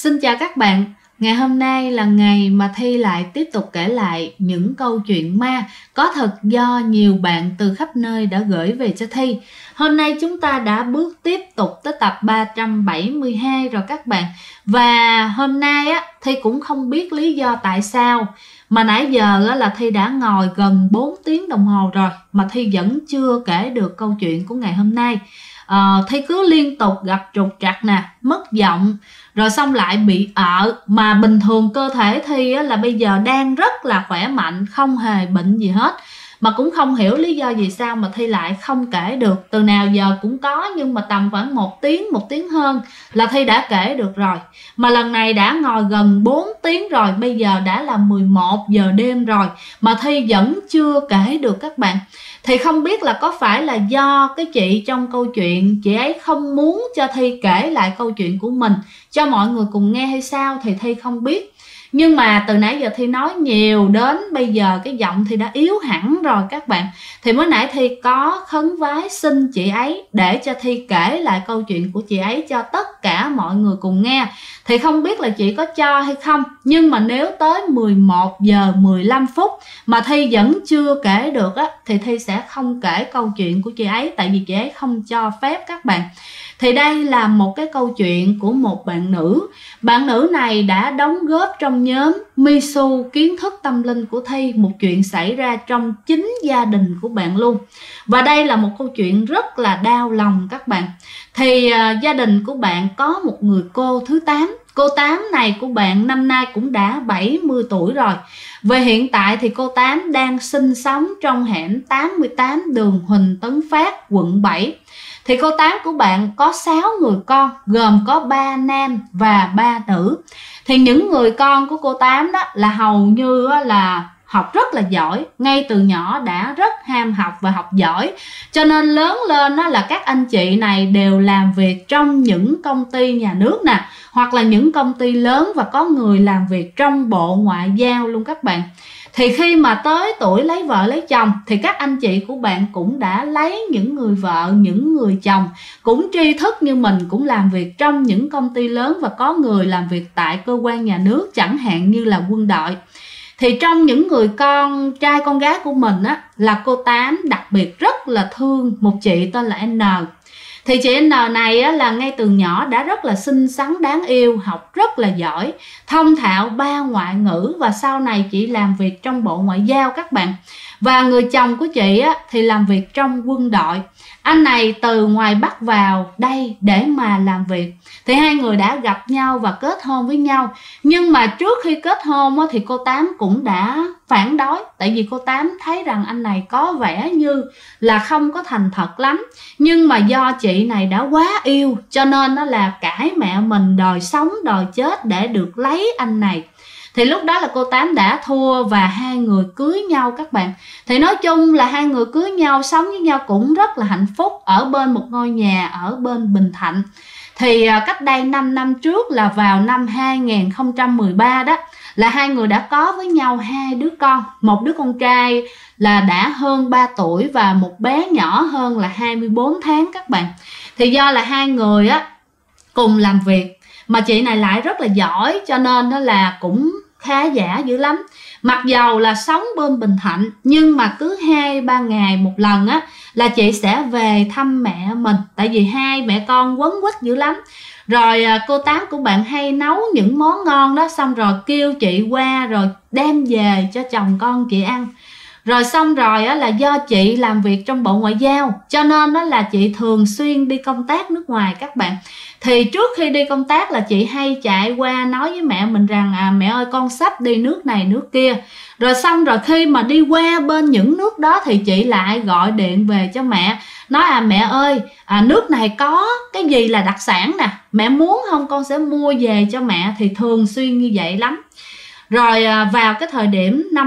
Xin chào các bạn. Ngày hôm nay là ngày mà Thi lại tiếp tục kể lại những câu chuyện ma có thật do nhiều bạn từ khắp nơi đã gửi về cho Thi. Hôm nay chúng ta đã bước tiếp tục tới tập 372 rồi các bạn. Và hôm nay Thi cũng không biết lý do tại sao mà nãy giờ là Thi đã ngồi gần 4 tiếng đồng hồ rồi mà Thi vẫn chưa kể được câu chuyện của ngày hôm nay. Thi cứ liên tục gặp trục trặc nè, mất giọng, rồi xong lại bị mà bình thường cơ thể Thi là bây giờ đang rất là khỏe mạnh, không hề bệnh gì hết, mà cũng không hiểu lý do vì sao mà Thi lại không kể được. Từ nào giờ cũng có, nhưng mà tầm khoảng 1 tiếng hơn là Thi đã kể được rồi. Mà lần này đã ngồi gần 4 tiếng rồi, bây giờ đã là 11 giờ đêm rồi mà Thi vẫn chưa kể được các bạn. Thì không biết là có phải là do cái chị trong câu chuyện, chị ấy không muốn cho Thi kể lại câu chuyện của mình cho mọi người cùng nghe hay sao thì Thi không biết. Nhưng mà từ nãy giờ Thi nói nhiều đến bây giờ cái giọng Thi đã yếu hẳn rồi các bạn. Thì mới nãy Thi có khấn vái xin chị ấy để cho Thi kể lại câu chuyện của chị ấy cho tất cả mọi người cùng nghe. Thì không biết là chị có cho hay không, nhưng mà nếu tới 11 giờ 15 phút mà Thi vẫn chưa kể được thì Thi sẽ không kể câu chuyện của chị ấy, tại vì chị ấy không cho phép các bạn. Thì đây là một cái câu chuyện của một bạn nữ. Bạn nữ này đã đóng góp trong nhóm Misu kiến thức tâm linh của Thi một chuyện xảy ra trong chính gia đình của bạn luôn. Và đây là một câu chuyện rất là đau lòng các bạn. Thì gia đình của bạn có một người cô thứ 8. Cô 8 này của bạn năm nay cũng đã 70 tuổi rồi. Về hiện tại thì cô 8 đang sinh sống trong hẻm 88 đường Huỳnh Tấn Phát, quận 7. Thì cô 8 của bạn có 6 người con, gồm có 3 nam và 3 nữ. Thì những người con của cô 8 đó là hầu như là học rất là giỏi, ngay từ nhỏ đã rất ham học và học giỏi. Cho nên lớn lên là các anh chị này đều làm việc trong những công ty nhà nước nè, hoặc là những công ty lớn, và có người làm việc trong Bộ Ngoại giao luôn các bạn. Thì khi mà tới tuổi lấy vợ lấy chồng thì các anh chị của bạn cũng đã lấy những người vợ, những người chồng cũng tri thức như mình, cũng làm việc trong những công ty lớn, và có người làm việc tại cơ quan nhà nước, chẳng hạn như là quân đội. Thì trong những người con trai con gái của mình là cô 8 đặc biệt rất là thương một chị tên là N. Thì chị N này là ngay từ nhỏ đã rất là xinh xắn đáng yêu, học rất là giỏi, thông thạo 3 ngoại ngữ, và sau này chị làm việc trong Bộ Ngoại giao các bạn. Và người chồng của chị thì làm việc trong quân đội. Anh này từ ngoài Bắc vào đây để mà làm việc. Thì hai người đã gặp nhau và kết hôn với nhau. Nhưng mà trước khi kết hôn thì cô 8 cũng đã phản đối. Tại vì cô 8 thấy rằng anh này có vẻ như là không có thành thật lắm. Nhưng mà do chị này đã quá yêu, cho nên là cãi mẹ mình đòi sống đòi chết để được lấy anh này. Thì lúc đó là cô 8 đã thua và hai người cưới nhau các bạn. Thì nói chung là hai người cưới nhau, sống với nhau cũng rất là hạnh phúc, ở bên một ngôi nhà ở bên Bình Thạnh. Thì cách đây 5 năm trước là vào năm 2013 đó, là hai người đã có với nhau 2 đứa con. Một đứa con trai là đã hơn 3 tuổi và một bé nhỏ hơn là 24 tháng các bạn. Thì do là hai người cùng làm việc, mà chị này lại rất là giỏi, cho nên là cũng khá giả dữ lắm. Mặc dầu là sống bên Bình Thạnh, nhưng mà cứ 2-3 ngày một lần là chị sẽ về thăm mẹ mình. Tại vì hai mẹ con quấn quýt dữ lắm. Rồi cô 8 của bạn hay nấu những món ngon đó, xong rồi kêu chị qua rồi đem về cho chồng con chị ăn. Rồi xong rồi là do chị làm việc trong Bộ Ngoại giao, cho nên là chị thường xuyên đi công tác nước ngoài các bạn. Thì trước khi đi công tác là chị hay chạy qua nói với mẹ mình rằng mẹ ơi, con sắp đi nước này nước kia. Rồi xong rồi khi mà đi qua bên những nước đó thì chị lại gọi điện về cho mẹ, nói mẹ ơi, nước này có cái gì là đặc sản nè, mẹ muốn không, con sẽ mua về cho mẹ. Thì thường xuyên như vậy lắm. Rồi vào cái thời điểm năm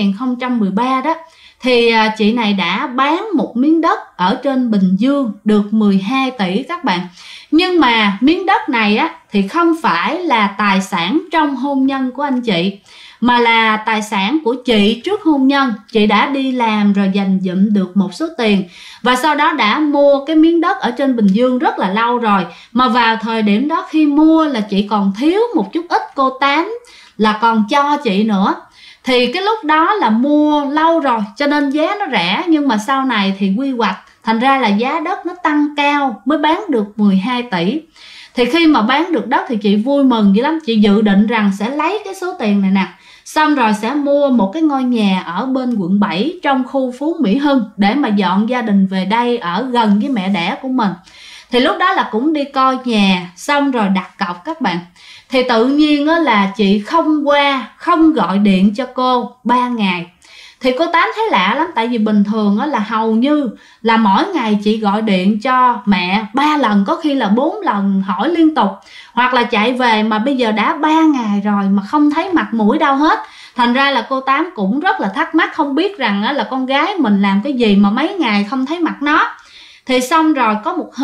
2013 đó, thì chị này đã bán một miếng đất ở trên Bình Dương được 12 tỷ các bạn. Nhưng mà miếng đất này thì không phải là tài sản trong hôn nhân của anh chị, mà là tài sản của chị trước hôn nhân. Chị đã đi làm rồi dành dụm được một số tiền, và sau đó đã mua cái miếng đất ở trên Bình Dương rất là lâu rồi. Mà vào thời điểm đó khi mua là chị còn thiếu một chút ít, cô Tám là còn cho chị nữa. Thì cái lúc đó là mua lâu rồi cho nên giá nó rẻ, nhưng mà sau này thì quy hoạch, thành ra là giá đất nó tăng cao mới bán được 12 tỷ. Thì khi mà bán được đất thì chị vui mừng dữ lắm. Chị dự định rằng sẽ lấy cái số tiền này nè, xong rồi sẽ mua một cái ngôi nhà ở bên quận 7 trong khu Phú Mỹ Hưng để mà dọn gia đình về đây ở gần với mẹ đẻ của mình. Thì lúc đó là cũng đi coi nhà xong rồi đặt cọc các bạn. Thì tự nhiên là chị không gọi điện cho cô 3 ngày. Thì cô Tám thấy lạ lắm, tại vì bình thường là hầu như là mỗi ngày chị gọi điện cho mẹ 3 lần, có khi là 4 lần hỏi liên tục, hoặc là chạy về mà bây giờ đã 3 ngày rồi mà không thấy mặt mũi đâu hết. Thành ra là cô Tám cũng rất là thắc mắc, không biết rằng là con gái mình làm cái gì mà mấy ngày không thấy mặt nó. Thì xong rồi có một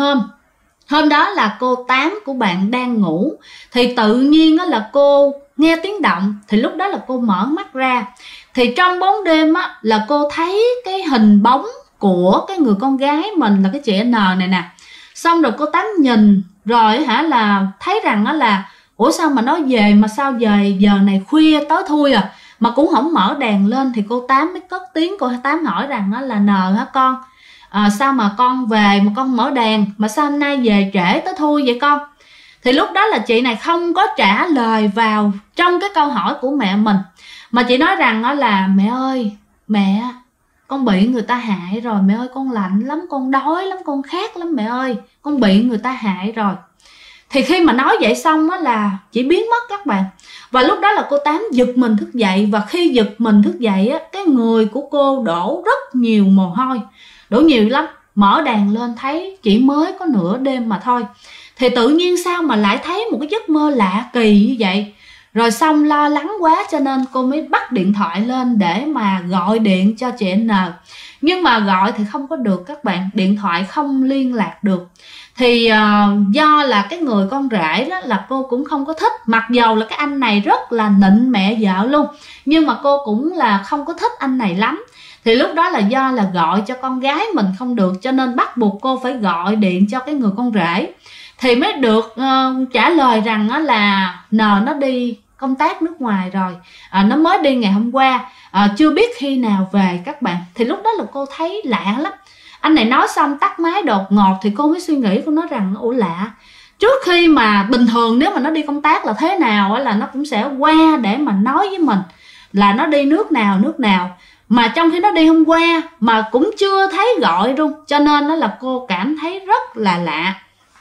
hôm đó là cô Tám của bạn đang ngủ, thì tự nhiên là cô nghe tiếng động. Thì lúc đó là cô mở mắt ra, thì trong bóng đêm là cô thấy cái hình bóng của cái người con gái mình là cái chị N này nè. Xong rồi cô Tám nhìn rồi là thấy rằng là ủa sao mà nó về, mà sao về giờ này khuya tối thui mà cũng không mở đèn lên. Thì cô Tám mới cất tiếng, cô Tám hỏi rằng là N hả con, sao mà con về mà con không mở đèn, mà sao hôm nay về trễ tới thui vậy con? Thì lúc đó là chị này không có trả lời vào trong cái câu hỏi của mẹ mình, mà chị nói rằng là mẹ ơi, mẹ, con bị người ta hại rồi mẹ ơi, con lạnh lắm, con đói lắm, con khát lắm mẹ ơi, con bị người ta hại rồi. Thì khi mà nói vậy xong là chị biến mất các bạn. Và lúc đó là cô Tám giật mình thức dậy, và khi giật mình thức dậy cái người của cô đổ rất nhiều mồ hôi, đổ nhiều lắm. Mở đèn lên thấy chỉ mới có nửa đêm mà thôi. Thì tự nhiên sao mà lại thấy một cái giấc mơ lạ kỳ như vậy. Rồi xong lo lắng quá cho nên cô mới bắt điện thoại lên để mà gọi điện cho chị N. Nhưng mà gọi thì không có được các bạn, điện thoại không liên lạc được. Thì do là cái người con rể đó là cô cũng không có thích, mặc dầu là cái anh này rất là nịnh mẹ vợ luôn, nhưng mà cô cũng là không có thích anh này lắm. Thì lúc đó là do là gọi cho con gái mình không được, cho nên bắt buộc cô phải gọi điện cho cái người con rể. Thì mới được trả lời rằng là N nó đi công tác nước ngoài rồi, nó mới đi ngày hôm qua, chưa biết khi nào về các bạn. Thì lúc đó là cô thấy lạ lắm. Anh này nói xong tắt máy đột ngột, thì cô mới suy nghĩ, cô nói rằng ủa lạ, trước khi mà bình thường nếu mà nó đi công tác là thế nào là nó cũng sẽ qua để mà nói với mình là nó đi nước nào, mà trong khi nó đi hôm qua mà cũng chưa thấy gọi luôn, cho nên đó là cô cảm thấy rất là lạ.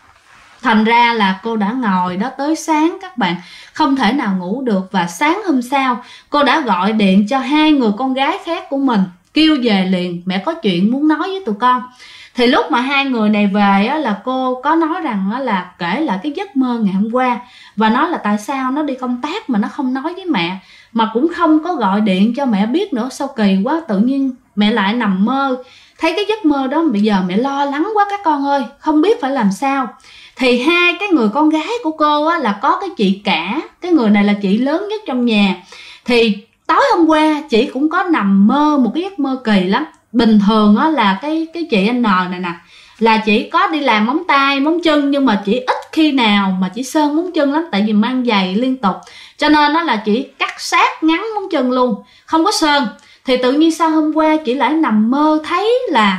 Thành ra là cô đã ngồi đó tới sáng các bạn, không thể nào ngủ được. Và sáng hôm sau cô đã gọi điện cho 2 người con gái khác của mình, kêu về liền, mẹ có chuyện muốn nói với tụi con. Thì lúc mà 2 người này về là cô có nói rằng là kể lại cái giấc mơ ngày hôm qua, và nói là tại sao nó đi công tác mà nó không nói với mẹ, mà cũng không có gọi điện cho mẹ biết nữa. Sao kỳ quá, tự nhiên mẹ lại nằm mơ thấy cái giấc mơ đó, bây giờ mẹ lo lắng quá các con ơi, không biết phải làm sao. Thì 2 cái người con gái của cô là có cái chị cả, cái người này là chị lớn nhất trong nhà. Thì tối hôm qua chị cũng có nằm mơ một cái giấc mơ kỳ lắm. Bình thường là cái chị N này nè là chỉ có đi làm móng tay móng chân, nhưng mà chỉ ít khi nào mà chỉ sơn móng chân lắm, tại vì mang giày liên tục, cho nên là chỉ cắt sát ngắn móng chân luôn, không có sơn. Thì tự nhiên sao hôm qua chị lại nằm mơ thấy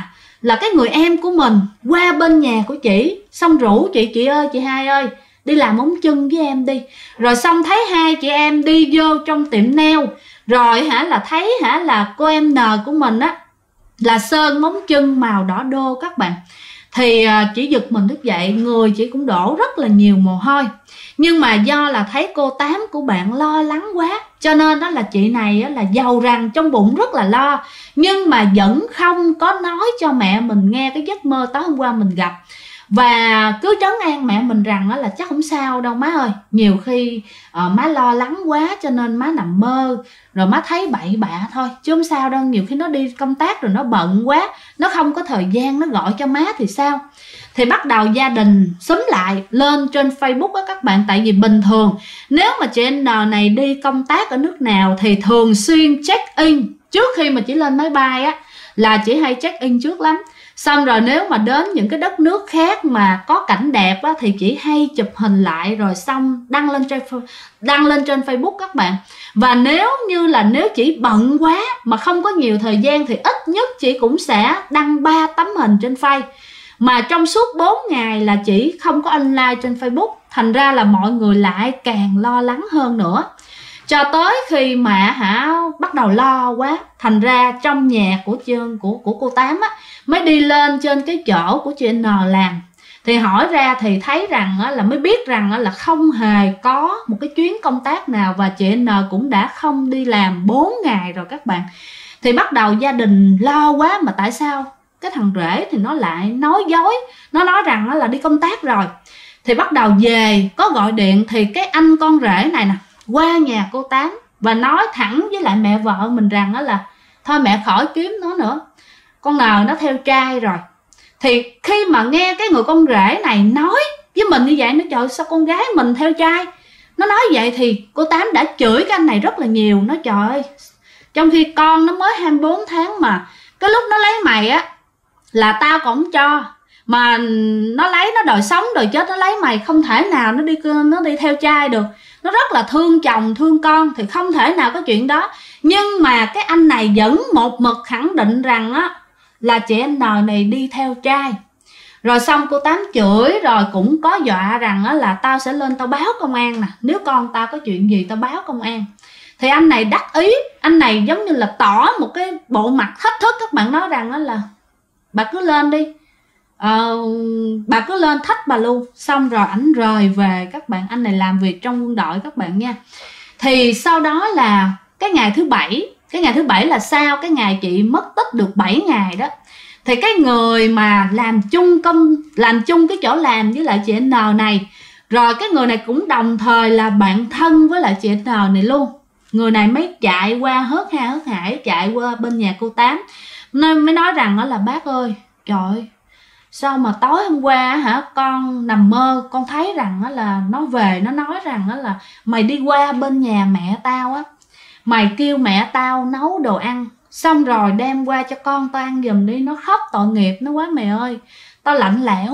là cái người em của mình qua bên nhà của chị, xong rủ chị ơi, chị Hai ơi, đi làm móng chân với em đi. Rồi xong thấy 2 chị em đi vô trong tiệm nail, rồi là thấy là cô em N của mình là sơn móng chân màu đỏ đô các bạn. Thì chỉ giật mình thức dậy, người chị cũng đổ rất là nhiều mồ hôi. Nhưng mà do là thấy cô Tám của bạn lo lắng quá, cho nên đó là chị này là giàu rằng trong bụng rất là lo, nhưng mà vẫn không có nói cho mẹ mình nghe cái giấc mơ tối hôm qua mình gặp. Và cứ trấn an mẹ mình rằng là chắc không sao đâu má ơi, nhiều khi má lo lắng quá cho nên má nằm mơ, rồi má thấy bậy bạ thôi, chứ không sao đâu, nhiều khi nó đi công tác rồi nó bận quá, nó không có thời gian nó gọi cho má thì sao. Thì bắt đầu gia đình xúm lại lên trên Facebook á các bạn. Tại vì bình thường nếu mà chị N này đi công tác ở nước nào thì thường xuyên check in trước khi mà chị lên máy bay á, là chị hay check in trước lắm. Xong rồi nếu mà đến những cái đất nước khác mà có cảnh đẹp á, thì chị hay chụp hình lại rồi xong đăng lên trên Facebook các bạn. Và nếu như là nếu chị bận quá mà không có nhiều thời gian thì ít nhất chị cũng sẽ đăng 3 tấm hình trên Face. Mà trong suốt 4 ngày là chị không có online trên Facebook, thành ra là mọi người lại càng lo lắng hơn nữa. Cho tới khi mà bắt đầu lo quá, thành ra trong nhà của cô Tám á, mới đi lên trên cái chỗ của chị N làm. Thì hỏi ra thì thấy rằng là mới biết rằng là không hề có một cái chuyến công tác nào, và chị N cũng đã không đi làm 4 ngày rồi các bạn. Thì bắt đầu gia đình lo quá, mà tại sao cái thằng rể thì nó lại nói dối, nó nói rằng là đi công tác rồi. Thì bắt đầu về có gọi điện, thì cái anh con rể này nè qua nhà cô Tám và nói thẳng với lại mẹ vợ mình rằng là thôi mẹ khỏi kiếm nó nữa, con nào nó theo trai rồi. Thì khi mà nghe cái người con rể này nói với mình như vậy, nó trời sao con gái mình theo trai, nó nói vậy, thì cô Tám đã chửi cái anh này rất là nhiều. Nói trời ơi, trong khi con nó mới 24 tháng mà cái lúc nó lấy mày á là tao còn không cho, mà nó lấy, nó đòi sống đòi chết nó lấy mày, không thể nào nó đi theo trai được. Nó rất là thương chồng thương con thì không thể nào có chuyện đó. Nhưng mà cái anh này vẫn một mực khẳng định rằng á là chị N này đi theo trai. Rồi xong cô Tám chửi, rồi cũng có dọa rằng á là tao sẽ lên tao báo công an nè, nếu con tao có chuyện gì tao báo công an. Thì anh này đắc ý, anh này giống như là tỏ một cái bộ mặt thách thức. Các bạn nói rằng á là bà cứ lên đi, bà cứ lên thách bà luôn. Xong rồi ảnh rời về các bạn. Anh này làm việc trong quân đội các bạn nha. Thì sau đó là cái ngày thứ bảy là sau cái ngày chị mất tích được 7 ngày đó, thì cái người mà làm chung cái chỗ làm với lại chị N này, rồi cái người này cũng đồng thời là bạn thân với lại chị N này luôn. Người này mới chạy qua hớt hải chạy qua bên nhà cô Tám, nên mới nói rằng đó là bác ơi, trời ơi, sao mà tối hôm qua con nằm mơ con thấy rằng là nó về, nó nói rằng là mày đi qua bên nhà mẹ tao á, mày kêu mẹ tao nấu đồ ăn xong rồi đem qua cho con tao ăn giùm đi, nó khóc tội nghiệp nó quá mẹ ơi, tao lạnh lẽo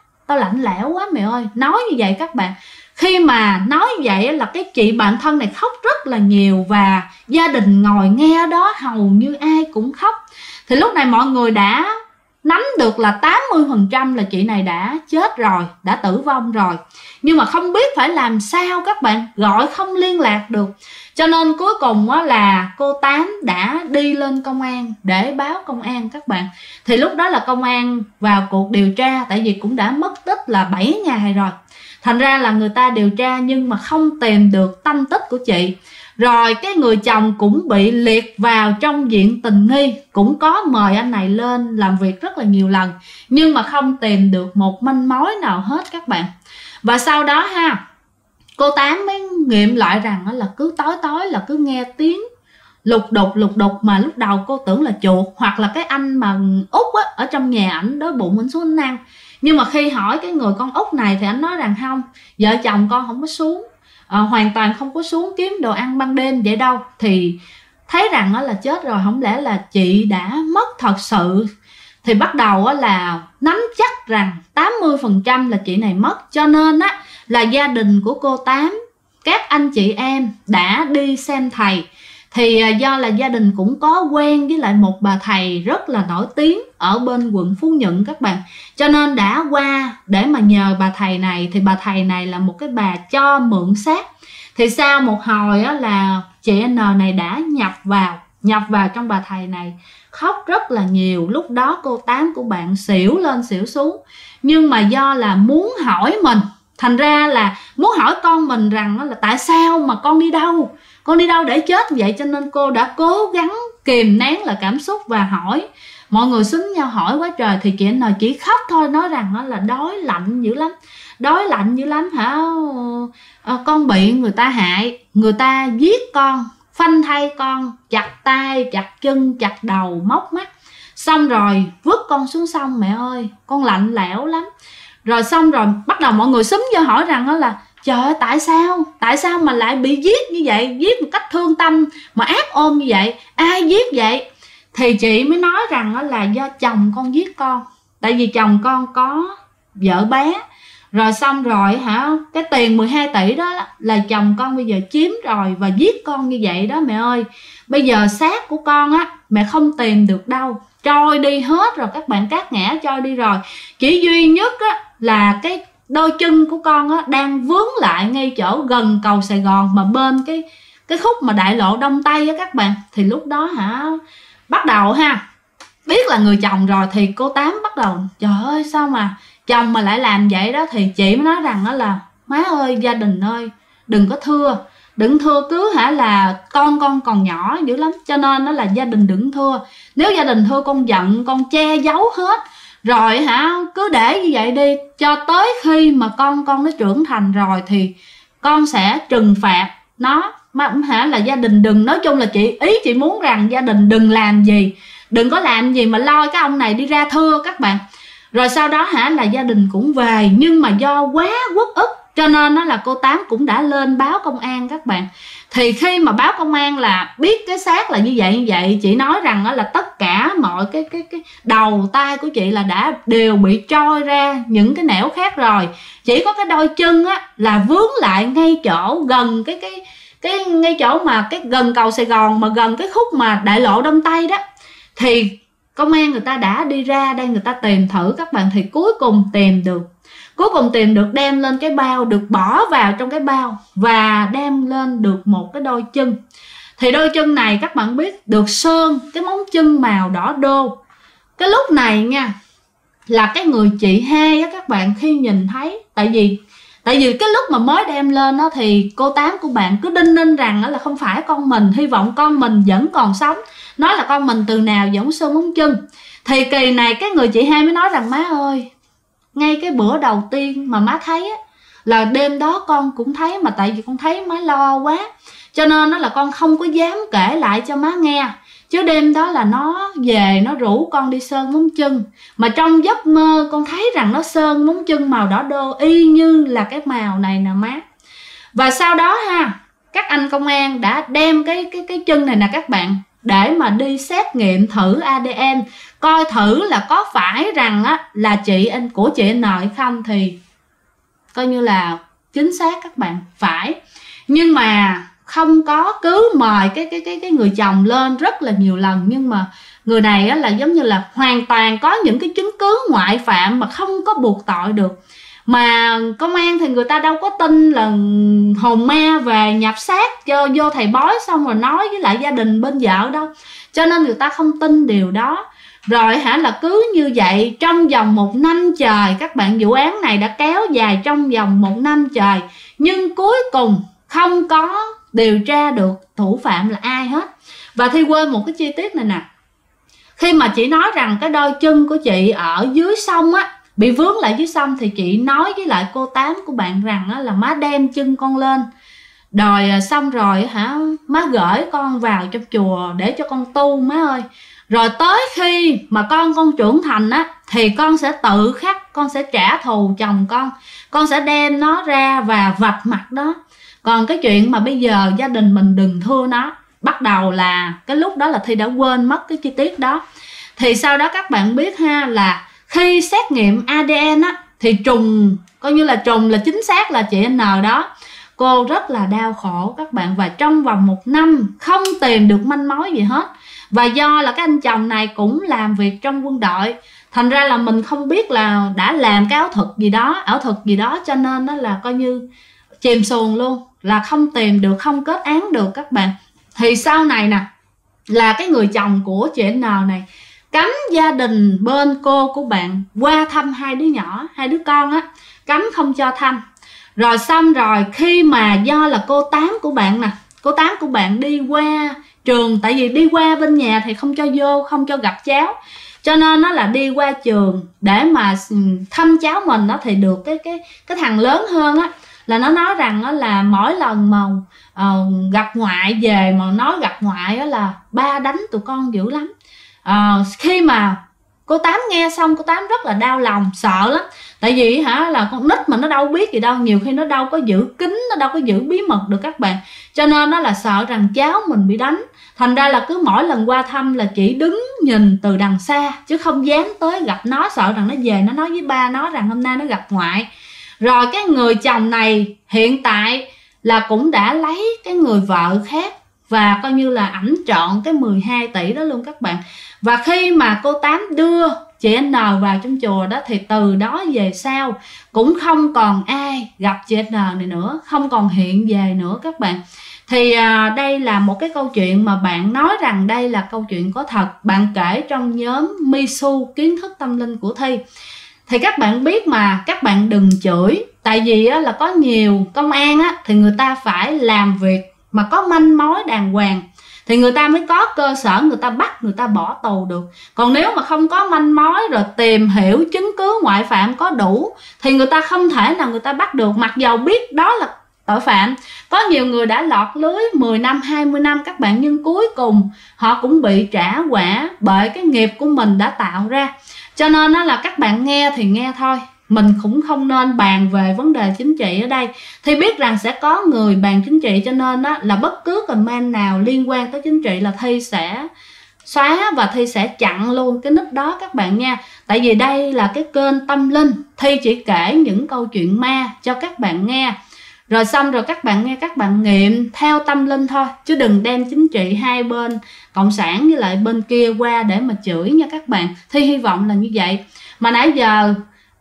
quá mẹ ơi. Nói như vậy các bạn. Khi mà nói như vậy là cái chị bạn thân này khóc rất là nhiều, và gia đình ngồi nghe đó hầu như ai cũng khóc. Thì lúc này mọi người đã nắm được là 80% là chị này đã chết rồi, đã tử vong rồi. Nhưng mà không biết phải làm sao các bạn, gọi không liên lạc được. Cho nên cuối cùng là cô Tám đã đi lên công an để báo công an các bạn. Thì lúc đó là công an vào cuộc điều tra, tại vì cũng đã mất tích là 7 ngày rồi. Thành ra là người ta điều tra nhưng mà không tìm được tăm tích của chị. Rồi cái người chồng cũng bị liệt vào trong diện tình nghi, cũng có mời anh này lên làm việc rất là nhiều lần, nhưng mà không tìm được một manh mối nào hết các bạn. Và sau đó cô Tám mới nghiệm lại rằng là cứ tối là cứ nghe tiếng lục đục, mà lúc đầu cô tưởng là chuột hoặc là cái anh mà Út ở trong nhà ảnh đói bụng ảnh xuống ăn. Nhưng mà khi hỏi cái người con Út này thì ảnh nói rằng không, vợ chồng con không có xuống, hoàn toàn không có xuống kiếm đồ ăn ban đêm vậy đâu. Thì thấy rằng là chết rồi, không lẽ là chị đã mất thật sự. Thì bắt đầu là nắm chắc rằng 80% là chị này mất. Cho nên là gia đình của cô Tám, các anh chị em đã đi xem thầy. Thì do là gia đình cũng có quen với lại một bà thầy rất là nổi tiếng ở bên quận Phú Nhuận các bạn, cho nên đã qua để mà nhờ bà thầy này. Thì bà thầy này là một cái bà cho mượn xác. Thì sau một hồi là chị N này đã nhập vào trong bà thầy này, khóc rất là nhiều. Lúc đó cô Tám của bạn xỉu lên xỉu xuống, nhưng mà do là muốn hỏi mình, thành ra là muốn hỏi con mình rằng là tại sao mà con đi đâu để chết vậy. Cho nên cô đã cố gắng kìm nén là cảm xúc và hỏi. Mọi người xúm nhau hỏi quá trời. Thì chị N chỉ khóc thôi, nói rằng là đói lạnh dữ lắm con bị người ta hại, người ta giết con, phanh thay con, chặt tay chặt chân chặt đầu móc mắt. Xong rồi vứt con xuống sông mẹ ơi, con lạnh lẽo lắm. Rồi xong rồi bắt đầu mọi người xúm vô hỏi rằng đó là trời ơi tại sao mà lại bị giết như vậy, giết một cách thương tâm mà ác ôn như vậy, ai giết vậy? Thì chị mới nói rằng đó là do chồng con giết con. Tại vì chồng con có vợ bé, rồi xong rồi cái tiền 12 tỷ đó là chồng con bây giờ chiếm rồi và giết con như vậy đó mẹ ơi. Bây giờ xác của con mẹ không tìm được đâu, trôi đi hết rồi các bạn, cát ngã trôi đi rồi. Chỉ duy nhất là cái đôi chân của con đang vướng lại ngay chỗ gần cầu Sài Gòn, mà bên cái khúc mà đại lộ Đông Tây các bạn. Thì lúc đó bắt đầu biết là người chồng rồi thì cô Tám bắt đầu trời ơi sao mà chồng mà lại làm vậy đó. Thì chị mới nói rằng đó là má ơi, gia đình ơi, đừng có đừng thưa, cứ là con còn nhỏ dữ lắm, cho nên nó là gia đình đừng thưa. Nếu gia đình thưa con giận, con che giấu hết rồi cứ để như vậy đi, cho tới khi mà con nó trưởng thành rồi thì con sẽ trừng phạt nó. Mà là gia đình đừng, nói chung là chị muốn rằng gia đình đừng làm gì, đừng có làm gì mà lôi cái ông này đi ra thưa các bạn. Rồi sau đó là gia đình cũng về, nhưng mà do quá uất ức cho nên nó là cô Tám cũng đã lên báo công an các bạn. Thì khi mà báo công an là biết cái xác là như vậy, chị nói rằng là tất cả mọi cái đầu tay của chị là đều bị trôi ra những cái nẻo khác rồi. Chỉ có cái đôi chân là vướng lại ngay chỗ gần ngay chỗ mà gần cầu Sài Gòn, mà gần cái khúc mà đại lộ Đông Tây đó. Thì công an người ta đã đi ra đây, người ta tìm thử các bạn, thì cuối cùng tìm được, đem lên cái bao, được bỏ vào trong cái bao và đem lên được một cái đôi chân. Thì đôi chân này các bạn biết được sơn cái móng chân màu đỏ đô. Cái lúc này nha là cái người chị hai các bạn khi nhìn thấy, tại vì cái lúc mà mới đem lên đó thì cô Tám của bạn cứ đinh ninh rằng là không phải con mình, hy vọng con mình vẫn còn sống, nói là con mình từ nào vẫn sơn móng chân. Thì kỳ này cái người chị hai mới nói rằng má ơi, ngay cái bữa đầu tiên mà má thấy là đêm đó con cũng thấy, mà tại vì con thấy má lo quá cho nên là con không có dám kể lại cho má nghe. Chứ đêm đó là nó về nó rủ con đi sơn móng chân, mà trong giấc mơ con thấy rằng nó sơn móng chân màu đỏ đô y như là cái màu này nè má. Và sau đó các anh công an đã đem cái chân này nè các bạn, để mà đi xét nghiệm thử ADN, coi thử là có phải rằng là của chị N hay không. Thì coi như là chính xác các bạn, phải. Nhưng mà không có, cứ mời cái người chồng lên rất là nhiều lần, nhưng mà người này là giống như là hoàn toàn có những cái chứng cứ ngoại phạm mà không có buộc tội được. Mà công an thì người ta đâu có tin là hồn ma về nhập xác vô thầy bói xong rồi nói với lại gia đình bên vợ đâu, cho nên người ta không tin điều đó. Rồi là cứ như vậy trong vòng 1 năm trời các bạn, vụ án này đã kéo dài trong vòng 1 năm trời, nhưng cuối cùng không có điều tra được thủ phạm là ai hết. Và Thi quên một cái chi tiết này nè, khi mà chị nói rằng cái đôi chân của chị ở dưới sông bị vướng lại dưới sông, thì chị nói với lại cô Tám của bạn rằng là má đem chân con lên rồi xong rồi má gửi con vào trong chùa để cho con tu má ơi. Rồi tới khi mà con trưởng thành thì con sẽ tự khắc, con sẽ trả thù chồng con sẽ đem nó ra và vạch mặt đó. Còn cái chuyện mà bây giờ gia đình mình đừng thưa nó, bắt đầu là cái lúc đó là Thi đã quên mất cái chi tiết đó. Thì sau đó các bạn biết là khi xét nghiệm ADN thì trùng, coi như là trùng là chính xác là chị N đó. Cô rất là đau khổ các bạn, và trong vòng 1 năm không tìm được manh mối gì hết. Và do là cái anh chồng này cũng làm việc trong quân đội, thành ra là mình không biết là đã làm cái ảo thuật gì đó, cho nên đó là coi như chìm xuồng luôn, là không tìm được, không kết án được các bạn. Thì sau này nè là cái người chồng của chị N này cấm gia đình bên cô của bạn qua thăm hai đứa nhỏ, hai đứa con cấm không cho thăm. Rồi xong rồi khi mà do là cô Tám của bạn nè, cô Tám của bạn đi qua trường, tại vì đi qua bên nhà thì không cho vô, không cho gặp cháu, cho nên nó là đi qua trường để mà thăm cháu mình thì được cái thằng lớn hơn là nó nói rằng là mỗi lần mà gặp ngoại về mà nói gặp ngoại là ba đánh tụi con dữ lắm. Khi mà cô Tám nghe xong, cô Tám rất là đau lòng, sợ lắm. Tại vì là con nít mà nó đâu biết gì đâu, nhiều khi nó đâu có giữ kín, nó đâu có giữ bí mật được các bạn. Cho nên nó là sợ rằng cháu mình bị đánh. Thành ra là cứ mỗi lần qua thăm là chỉ đứng nhìn từ đằng xa, chứ không dám tới gặp nó, sợ rằng nó về nó nói với ba nó rằng hôm nay nó gặp ngoại. Rồi cái người chồng này hiện tại là cũng đã lấy cái người vợ khác, và coi như là ảnh trọn cái 12 tỷ đó luôn các bạn. Và khi mà cô Tám đưa chị N vào trong chùa đó, thì từ đó về sau cũng không còn ai gặp chị N này nữa, không còn hiện về nữa các bạn. Thì đây là một cái câu chuyện mà bạn nói rằng đây là câu chuyện có thật, bạn kể trong nhóm Misu kiến thức tâm linh của Thi. Thì các bạn biết mà, các bạn đừng chửi. Tại vì là có nhiều công an thì người ta phải làm việc mà có manh mối đàng hoàng thì người ta mới có cơ sở người ta bắt, người ta bỏ tù được. Còn nếu mà không có manh mối rồi tìm hiểu chứng cứ ngoại phạm có đủ thì người ta không thể nào người ta bắt được, mặc dầu biết đó là tội phạm. Có nhiều người đã lọt lưới 10 năm, 20 năm các bạn, nhưng cuối cùng họ cũng bị trả quả bởi cái nghiệp của mình đã tạo ra. Cho nên là các bạn nghe thì nghe thôi, mình cũng không nên bàn về vấn đề chính trị ở đây. Thì biết rằng sẽ có người bàn chính trị, cho nên là bất cứ comment nào liên quan tới chính trị là Thi sẽ xóa và Thi sẽ chặn luôn cái nick đó các bạn nha. Tại vì đây là cái kênh tâm linh, Thi chỉ kể những câu chuyện ma cho các bạn nghe. Rồi xong rồi các bạn nghe, các bạn nghiệm theo tâm linh thôi, chứ đừng đem chính trị hai bên cộng sản với lại bên kia qua để mà chửi nha các bạn. Thi hy vọng là như vậy. Mà nãy giờ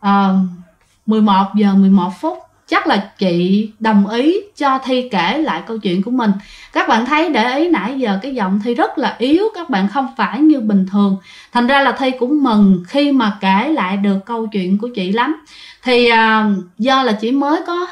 11 giờ 11 phút chắc là chị đồng ý cho Thi kể lại câu chuyện của mình. Các bạn thấy để ý nãy giờ cái giọng Thi rất là yếu, các bạn, không phải như bình thường. Thành ra là Thi cũng mừng khi mà kể lại được câu chuyện của chị lắm. Thì do là chỉ mới có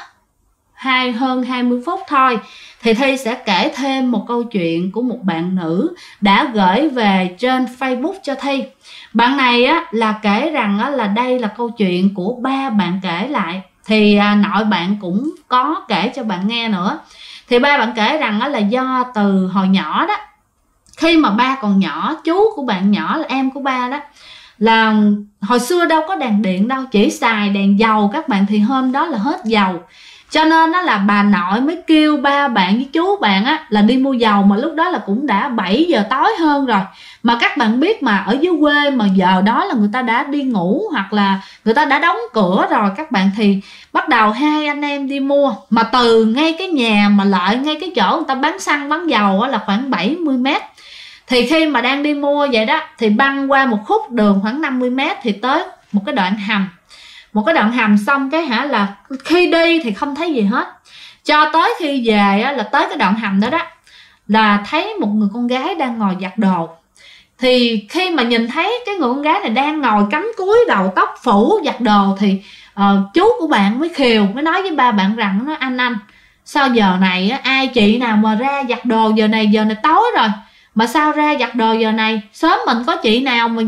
hơn 20 phút thôi, thì Thi sẽ kể thêm một câu chuyện của một bạn nữ đã gửi về trên Facebook cho Thi. Bạn này là kể rằng là đây là câu chuyện của ba bạn kể lại. Thì nội bạn cũng có kể cho bạn nghe nữa. Thì ba bạn kể rằng là do từ hồi nhỏ đó, khi mà ba còn nhỏ, chú của bạn nhỏ là em của ba đó, là hồi xưa đâu có đèn điện đâu, chỉ xài đèn dầu các bạn. Thì hôm đó là hết dầu, cho nên là bà nội mới kêu ba bạn với chú bạn là đi mua dầu. Mà lúc đó là cũng đã 7 giờ tối hơn rồi. Mà các bạn biết mà, ở dưới quê mà giờ đó là người ta đã đi ngủ hoặc là người ta đã đóng cửa rồi các bạn. Thì bắt đầu hai anh em đi mua. Mà từ ngay cái nhà mà lại ngay cái chỗ người ta bán xăng bán dầu là khoảng 70 mét. Thì khi mà đang đi mua vậy đó, thì băng qua một khúc đường khoảng 50 mét thì tới một cái đoạn hầm. Một cái đoạn hầm xong cái là khi đi thì không thấy gì hết, cho tới khi về là tới cái đoạn hầm đó đó là thấy một người con gái đang ngồi giặt đồ. Thì khi mà nhìn thấy cái người con gái này đang ngồi cắm cúi đầu tóc phủ giặt đồ thì chú của bạn mới khều, mới nói với ba bạn rằng anh sao giờ này ai chị nào mà ra giặt đồ giờ này tối rồi mà sao ra giặt đồ giờ này, sớm mình có chị nào mà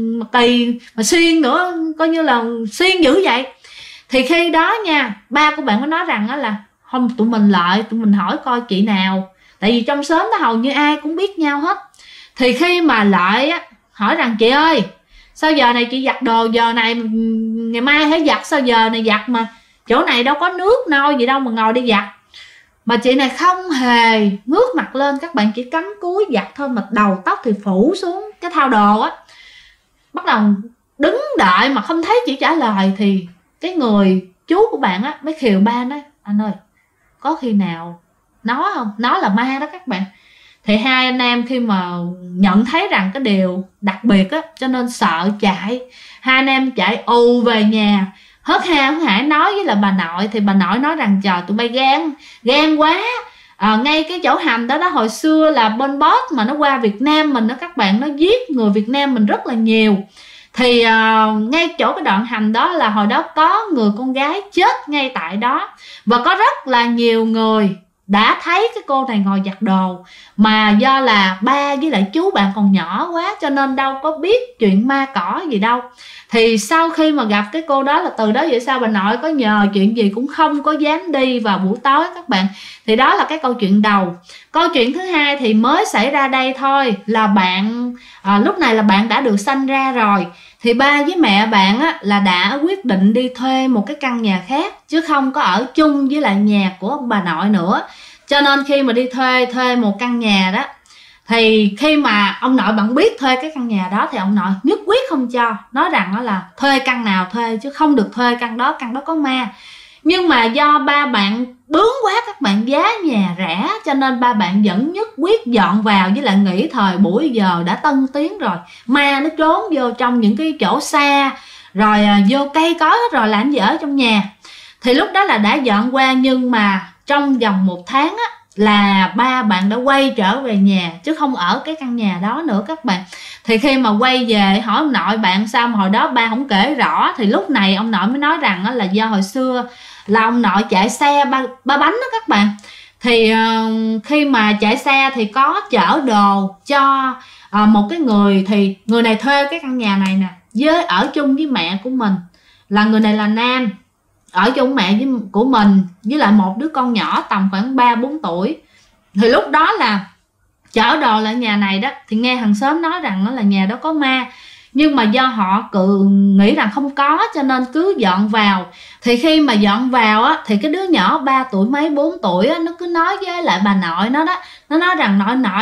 kỳ mà xuyên nữa, coi như là xuyên dữ vậy. Thì khi đó nha, ba của bạn mới nói rằng là không, tụi mình hỏi coi chị nào, tại vì trong xóm đó hầu như ai cũng biết nhau hết. Thì khi mà lại hỏi rằng chị ơi, sao giờ này chị giặt đồ giờ này, ngày mai hãy giặt, sao giờ này giặt mà chỗ này đâu có nước nôi gì đâu mà ngồi đi giặt. Mà chị này không hề ngước mặt lên các bạn, chỉ cắm cúi giặt thôi, mà đầu tóc thì phủ xuống cái thau đồ Bắt đầu đứng đợi mà không thấy chị trả lời. Thì cái người chú của bạn mới khều ba nói, anh ơi có khi nào nó không, nó là ma đó các bạn. Thì hai anh em khi mà nhận thấy rằng cái điều đặc biệt cho nên sợ chạy. Hai anh em chạy ù về nhà, hớt hải nói với là bà nội. Thì bà nội nói rằng trời, tụi bay gan quá. Ngay cái chỗ hầm đó hồi xưa là Pol Pot mà nó qua Việt Nam mình đó các bạn, nó giết người Việt Nam mình rất là nhiều. Thì ngay chỗ cái đoạn hầm đó là hồi đó có người con gái chết ngay tại đó. Và có rất là nhiều người đã thấy cái cô này ngồi giặt đồ, mà do là ba với lại chú bạn còn nhỏ quá cho nên đâu có biết chuyện ma cỏ gì đâu. Thì sau khi mà gặp cái cô đó là từ đó về sau bà nội có nhờ chuyện gì cũng không có dám đi vào buổi tối các bạn. Thì đó là cái câu chuyện đầu. Câu chuyện thứ hai thì mới xảy ra đây thôi, là bạn lúc này là bạn đã được sanh ra rồi. Thì ba với mẹ bạn á, là đã quyết định đi thuê một cái căn nhà khác, chứ không có ở chung với lại nhà của ông bà nội nữa. Cho nên khi mà đi thuê một căn nhà đó, thì khi mà ông nội bạn biết thuê cái căn nhà đó thì ông nội nhất quyết không cho, nói rằng đó là thuê căn nào thuê chứ không được thuê căn đó có ma. Nhưng mà do ba bạn bướng quá các bạn, giá nhà rẻ, cho nên ba bạn vẫn nhất quyết dọn vào, với lại nghĩ thời buổi giờ đã tân tiến rồi, ma nó trốn vô trong những cái chỗ xa, rồi vô cây cối hết rồi, làm gì ở trong nhà. Thì lúc đó là đã dọn qua, nhưng mà trong vòng 1 tháng á, là ba bạn đã quay trở về nhà chứ không ở cái căn nhà đó nữa các bạn. Thì khi mà quay về hỏi ông nội bạn sao mà hồi đó ba không kể rõ, thì lúc này ông nội mới nói rằng là do hồi xưa là ông nội chạy xe ba bánh đó các bạn. Thì khi mà chạy xe thì có chở đồ cho một cái người, thì người này thuê cái căn nhà này nè, với ở chung với mẹ của mình, là người này là nam, ở chung mẹ của mình với lại một đứa con nhỏ tầm khoảng 3-4 tuổi. Thì lúc đó là chở đồ lại nhà này đó, thì nghe hàng xóm nói rằng là nhà đó có ma, nhưng mà do họ cứ nghĩ rằng không có cho nên cứ dọn vào. Thì khi mà dọn vào á, thì cái đứa nhỏ 3 tuổi mấy 4 tuổi á, nó cứ nói với lại bà nội nó đó, nó nói rằng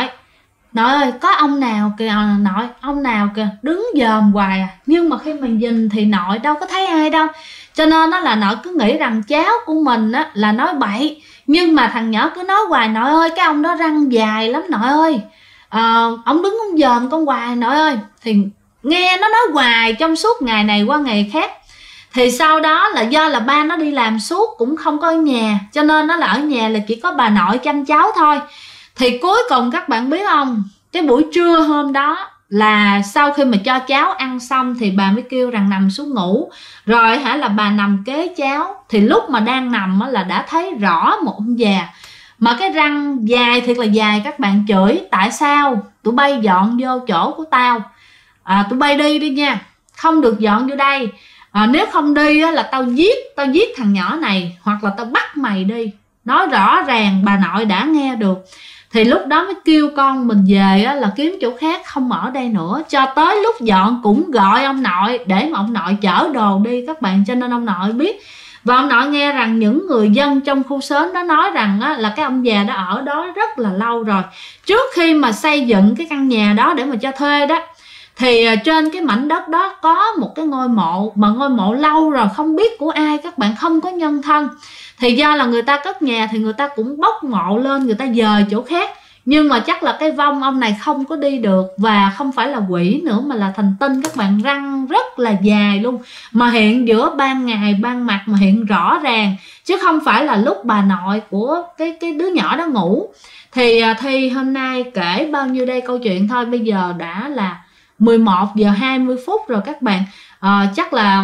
nội ơi, có ông nào kìa nội, ông nào kìa đứng dòm hoài à. Nhưng mà khi mình nhìn thì nội đâu có thấy ai đâu, cho nên đó là nội cứ nghĩ rằng cháu của mình á là nói bậy. Nhưng mà thằng nhỏ cứ nói hoài, nội ơi cái ông đó răng dài lắm nội ơi, ông đứng ông dòm con hoài nội ơi. Thì nghe nó nói hoài trong suốt ngày này qua ngày khác. Thì sau đó là do là ba nó đi làm suốt cũng không có ở nhà, cho nên nó là ở nhà là chỉ có bà nội chăm cháu thôi. Thì cuối cùng các bạn biết không, cái buổi trưa hôm đó là sau khi mà cho cháu ăn xong thì bà mới kêu rằng nằm xuống ngủ. Rồi là bà nằm kế cháu, thì lúc mà đang nằm là đã thấy rõ một ông già mà cái răng dài thiệt là dài. Các bạn chửi tại sao tụi bay dọn vô chỗ của tao, tụi bay đi nha, không được dọn vô đây, nếu không đi là tao giết thằng nhỏ này, hoặc là tao bắt mày đi. Nói rõ ràng, bà nội đã nghe được. Thì lúc đó mới kêu con mình về là kiếm chỗ khác, không ở đây nữa. Cho tới lúc dọn cũng gọi ông nội để mà ông nội chở đồ đi các bạn, cho nên ông nội biết. Và ông nội nghe rằng những người dân trong khu xóm đó nói rằng là cái ông già đó ở đó rất là lâu rồi. Trước khi mà xây dựng cái căn nhà đó để mà cho thuê đó, thì trên cái mảnh đất đó có một cái ngôi mộ, mà ngôi mộ lâu rồi không biết của ai các bạn, không có nhân thân. Thì do là người ta cất nhà thì người ta cũng bốc mộ lên, người ta dời chỗ khác. Nhưng mà chắc là cái vong ông này không có đi được, và không phải là quỷ nữa mà là thành tinh các bạn. Răng rất là dài luôn, mà hiện giữa ban ngày ban mặt, mà hiện rõ ràng, chứ không phải là lúc bà nội của cái đứa nhỏ đó ngủ. Thì Thi hôm nay kể bao nhiêu đây câu chuyện thôi. Bây giờ đã là 11 giờ 20 phút rồi các bạn. Chắc là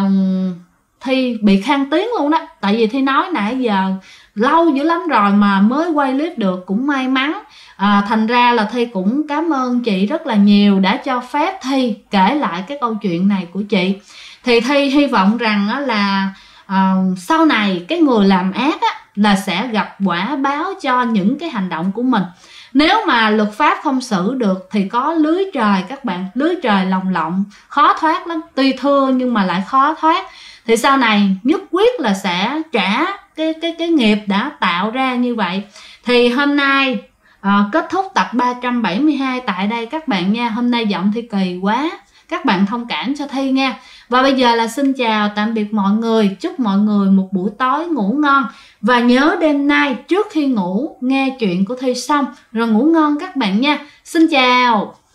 Thi bị khan tiếng luôn đó, tại vì Thi nói nãy giờ lâu dữ lắm rồi mà mới quay clip được. Cũng may mắn, thành ra là Thi cũng cảm ơn chị rất là nhiều đã cho phép Thi kể lại cái câu chuyện này của chị. Thì Thi hy vọng rằng là sau này cái người làm ác là sẽ gặp quả báo cho những cái hành động của mình. Nếu mà luật pháp không xử được thì có lưới trời các bạn, lưới trời lồng lộng, khó thoát lắm. Tuy thưa nhưng mà lại khó thoát. Thì sau này nhất quyết là sẽ trả cái nghiệp đã tạo ra như vậy. Thì hôm nay kết thúc tập 372 tại đây các bạn nha. Hôm nay giọng Thi kỳ quá, các bạn thông cảm cho Thi nha. Và bây giờ là xin chào tạm biệt mọi người. Chúc mọi người một buổi tối ngủ ngon. Và nhớ đêm nay trước khi ngủ nghe chuyện của Thi xong rồi ngủ ngon các bạn nha. Xin chào.